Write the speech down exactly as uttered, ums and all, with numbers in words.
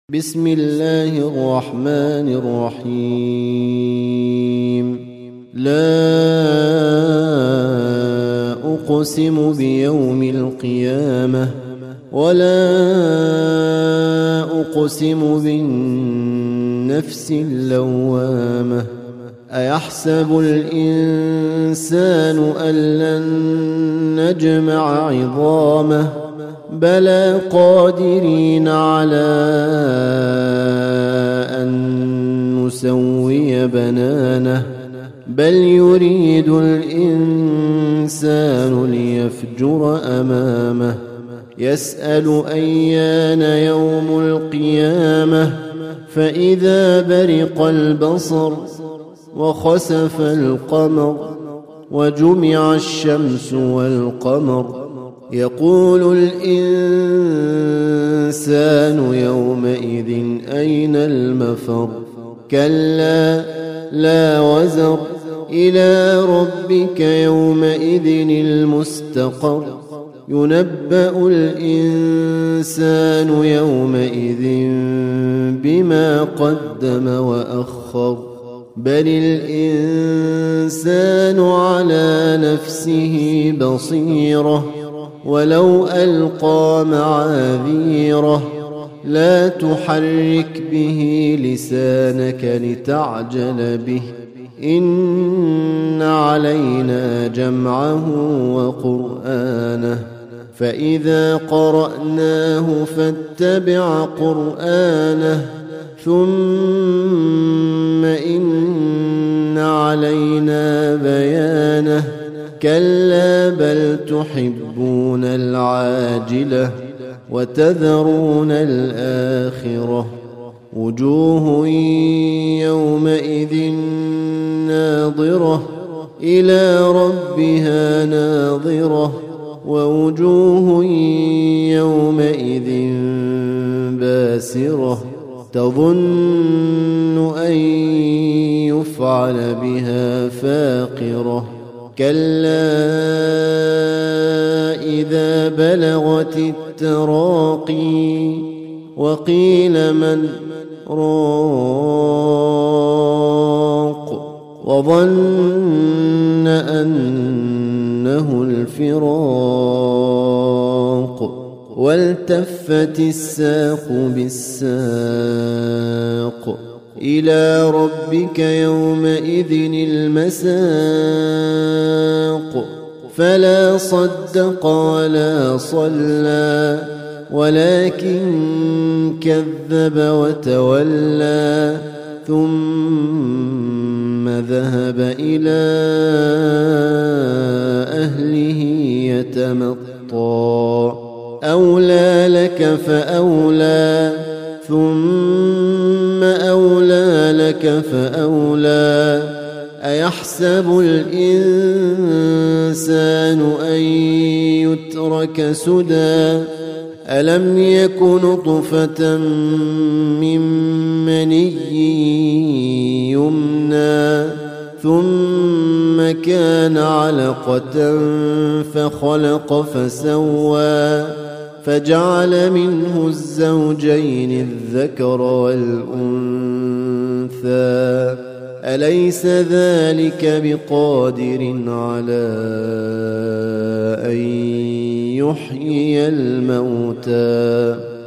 بسم الله الرحمن الرحيم لا أقسم بيوم القيامة ولا أقسم بالنفس اللوامة أيحسب الإنسان أن لن نجمع عظامه بلى قادرين على أن نسوي بنانه بل يريد الإنسان ليفجر أمامه يسأل أيان يوم القيامة فإذا برق البصر وخسف القمر وجمع الشمس والقمر يقول الإنسان يومئذ أين المفر كلا لا وزر إلى ربك يومئذ المستقر ينبأ الإنسان يومئذ بما قدم وأخر بل الإنسان على نفسه بصيرة ولو ألقى معاذيره لا تحرك به لسانك لتعجل به إن علينا جمعه وقرآنه فإذا قرأناه فاتبع قرآنه ثم إن علينا بيانه كلا بل تحبون العاجلة وتذرون الآخرة وجوه يومئذ ناظرة إلى ربها ناظرة ووجوه يومئذ باسرة تظن أن يفعل بها فاقرة كلا إذا بلغت التراقي وقيل من راق وظن أنه الفراق والتفت الساق بالساق إلى ربك يومئذ المساق فلا صدق ولا صلى ولكن كذب وتولى ثم ذهب إلى أهله يتمطى أولى لك فأولى ثم أولى لك فأولى أيحسب الإنسان أن يترك سدى ألم يك نطفة من مني يمنى ثم كان علقة فخلق فسوى فجعل منه الزوجين الذكر والأنثى أليس ذلك بقادر على أن يحيي الموتى